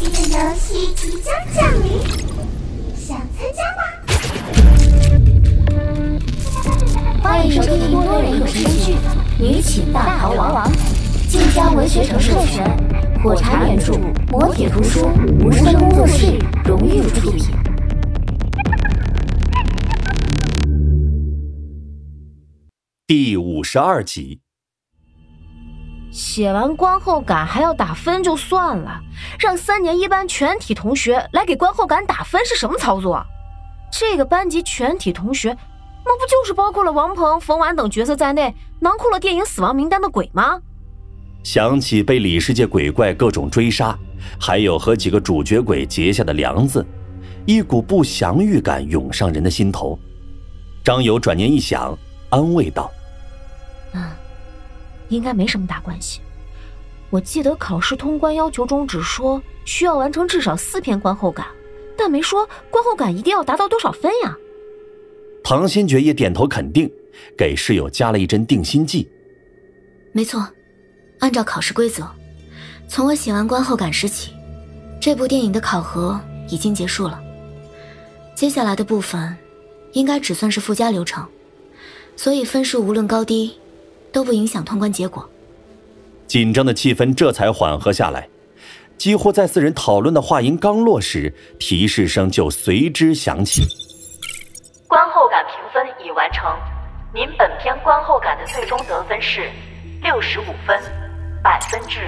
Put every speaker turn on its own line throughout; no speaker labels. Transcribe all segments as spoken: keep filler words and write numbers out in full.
的游戏即将降临，想参加吗？
欢迎收听多人有声剧《女寝大逃亡》，晋江文学城授权，火柴原著，磨铁图书，无声工作室荣誉出品。
第五十二集。
写完观后感还要打分就算了，让三年一班全体同学来给观后感打分是什么操作？这个班级全体同学，那不就是包括了王鹏、冯婉等角色在内，囊括了电影死亡名单的鬼吗？
想起被里世界鬼怪各种追杀，还有和几个主角鬼结下的梁子，一股不祥预感涌上人的心头。张友转念一想，安慰道：
嗯，应该没什么大关系。我记得考试通关要求中只说需要完成至少四篇观后感，但没说观后感一定要达到多少分呀。
唐新觉也点头肯定，给室友加了一针定心剂。
没错，按照考试规则，从我写完观后感时起，这部电影的考核已经结束了。接下来的部分应该只算是附加流程，所以分数无论高低都不影响通关结果。
紧张的气氛这才缓和下来，几乎在四人讨论的话音刚落时，提示声就随之响起。
观后感评分已完成，您本篇观后感的最终得分是六十五分，百分制。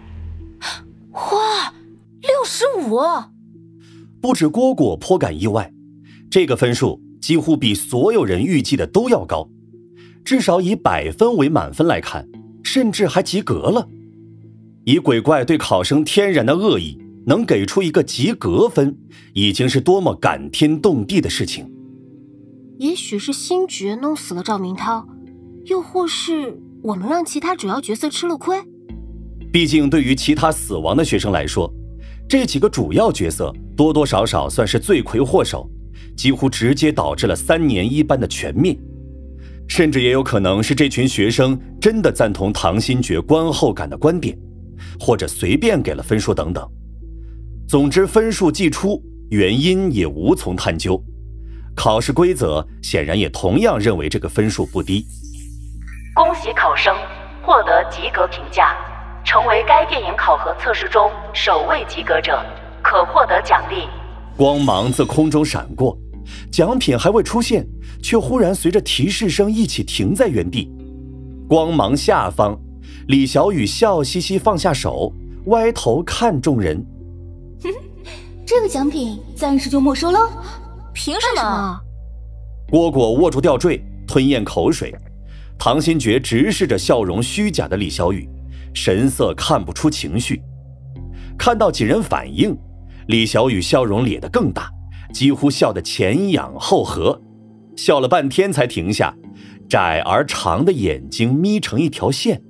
哇，六十五！
不止蝈蝈颇感意外，这个分数几乎比所有人预计的都要高，至少以百分为满分来看，甚至还及格了。以鬼怪对考生天然的恶意，能给出一个及格分，已经是多么感天动地的事情。
也许是星爵弄死了赵明涛，又或是我们让其他主要角色吃了亏。
毕竟对于其他死亡的学生来说，这几个主要角色多多少少算是罪魁祸首，几乎直接导致了三年一班的全灭。甚至也有可能是这群学生真的赞同唐新觉观后感的观点，或者随便给了分数等等。总之分数既出，原因也无从探究。考试规则显然也同样认为这个分数不低。
恭喜考生获得及格评价，成为该电影考核测试中首位及格者，可获得奖励。
光芒自空中闪过，奖品还未出现，却忽然随着提示声一起停在原地。光芒下方，李小雨笑嘻嘻放下手，歪头看众人。
这个奖品暂时就没收了。
凭什么？
蝈蝈握住吊坠，吞咽口水。唐新觉直视着笑容虚假的李小雨，神色看不出情绪。看到几人反应，李小雨笑容咧得更大，几乎笑得前仰后合，笑了半天才停下，窄而长的眼睛眯成一条线。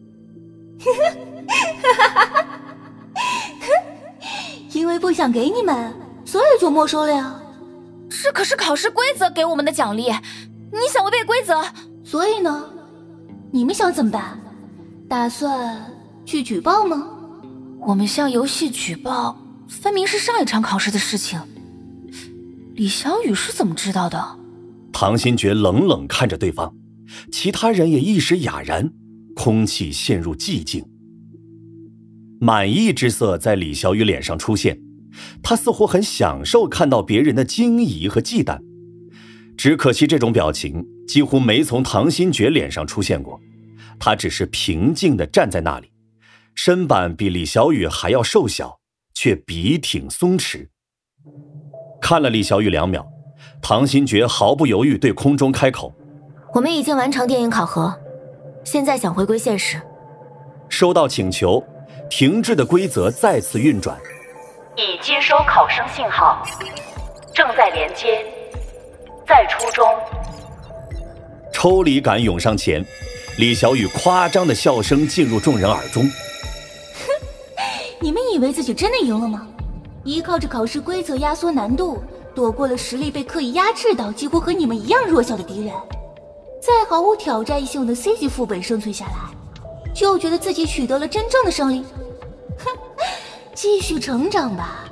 因为不想给你们，所以就没收了呀。
这可是考试规则给我们的奖励，你想违背规则，
所以呢，你们想怎么办？打算去举报吗？
我们向游戏举报，分明是上一场考试的事情。李小雨是怎么知道的？
唐新觉冷冷看着对方，其他人也一时哑然，空气陷入寂静。满意之色在李小雨脸上出现，他似乎很享受看到别人的惊疑和忌惮，只可惜这种表情几乎没从唐新觉脸上出现过，他只是平静地站在那里，身板比李小雨还要瘦小，却笔挺松弛。看了李小雨两秒，唐新觉毫不犹豫对空中开口：
我们已经完成电影考核，现在想回归现实。
收到请求，停滞的规则再次运转。
已接收考生信号，正在连接，在初中。
抽离感涌上前，李小雨夸张的笑声进入众人耳中。
你们以为自己真的赢了吗？依靠着考试规则压缩难度，躲过了实力被刻意压制到几乎和你们一样弱小的敌人，在毫无挑战性的 C 级副本生存下来，就觉得自己取得了真正的胜利。哼，继续成长吧，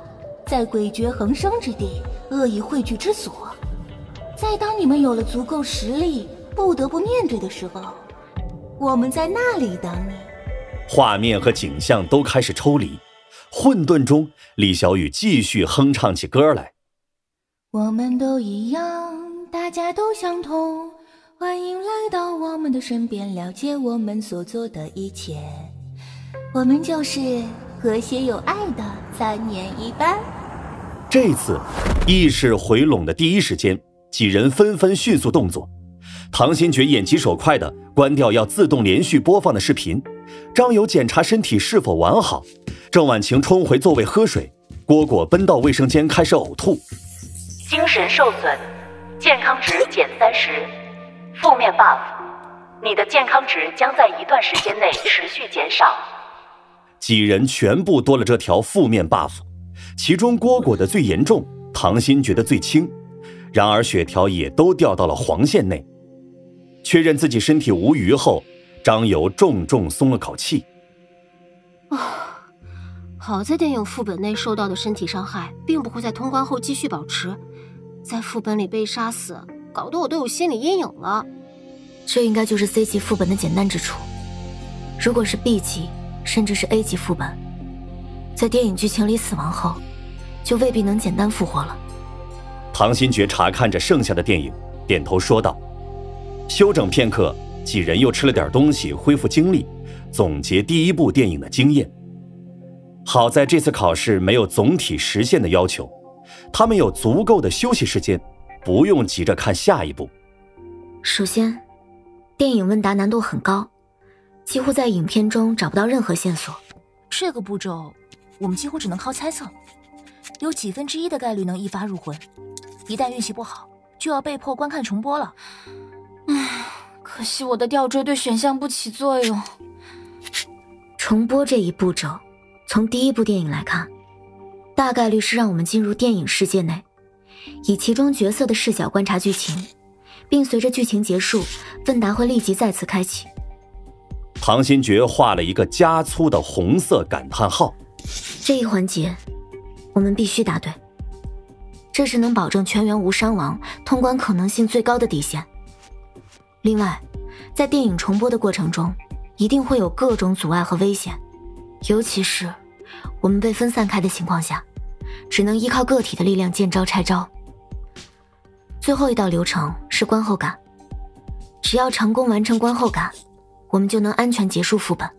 在诡谲横生之地，恶意汇聚之所。在当你们有了足够实力，不得不面对的时候，我们在那里等你。
画面和景象都开始抽离，混沌中，李小雨继续哼唱起歌来。
我们都一样，大家都相同，欢迎来到我们的身边，了解我们所做的一切。我们就是和谐有爱的三年一班。
这次意识回笼的第一时间，几人纷纷迅速动作。唐新觉眼疾手快地关掉要自动连续播放的视频，张友检查身体是否完好，郑婉晴冲回座位喝水，蝈蝈奔到卫生间开始呕吐。
精神受损，健康值减三十，负面 buff， 你的健康值将在一段时间内持续减少。
几人全部多了这条负面 buff， 其中蝈蝈的最严重，唐新觉得最轻，然而血条也都掉到了黄线内。确认自己身体无虞后，张游重重松了口气。
啊，好在电影副本内受到的身体伤害并不会在通关后继续保持，在副本里被杀死，搞得我都有心理阴影了。
这应该就是 C 级副本的简单之处。如果是 B 级甚至是 A 级副本，在电影剧情里死亡后就未必能简单复活了。
唐新觉查看着剩下的电影，点头说道。休整片刻，几人又吃了点东西恢复精力，总结第一部电影的经验。好在这次考试没有总体实现的要求，他们有足够的休息时间，不用急着看下一部。
首先，电影问答难度很高，几乎在影片中找不到任何线索。
这个步骤我们几乎只能靠猜测，有几分之一的概率能一发入魂，一旦运气不好就要被迫观看重播了。
唉，可惜我的吊坠对选项不起作用。
重播这一步骤，从第一部电影来看，大概率是让我们进入电影世界内，以其中角色的视角观察剧情，并随着剧情结束，问答会立即再次开启。
唐新觉画了一个加粗的红色感叹号。
这一环节我们必须答对，这是能保证全员无伤亡、通关可能性最高的底线。另外，在电影重播的过程中，一定会有各种阻碍和危险，尤其是我们被分散开的情况下，只能依靠个体的力量见招拆招。最后一道流程是观后感，只要成功完成观后感，我们就能安全结束副本。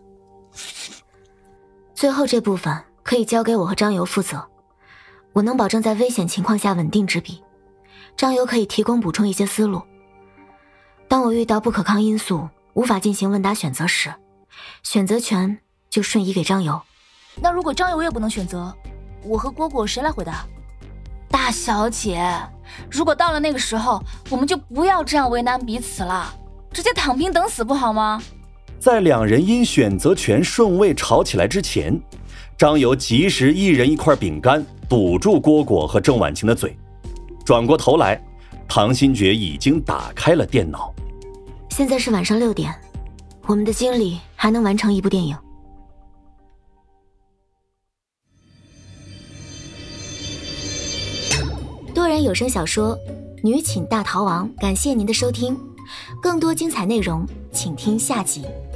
最后这部分可以交给我和张游负责，我能保证在危险情况下稳定执笔，张游可以提供补充一些思路。当我遇到不可抗因素无法进行问答选择时，选择权就瞬移给张游。
那如果张游也不能选择，我和蝈蝈谁来回答？
大小姐，如果到了那个时候，我们就不要这样为难彼此了，直接躺平等死不好吗？
在两人因选择权顺位吵起来之前，张游及时一人一块饼干堵住蝈蝈和郑婉晴的嘴。转过头来，唐新觉已经打开了电脑。
现在是晚上六点，我们的精力还能完成一部电影。多人有声小说《女寝大逃亡》，感谢您的收听，更多精彩内容请听下集。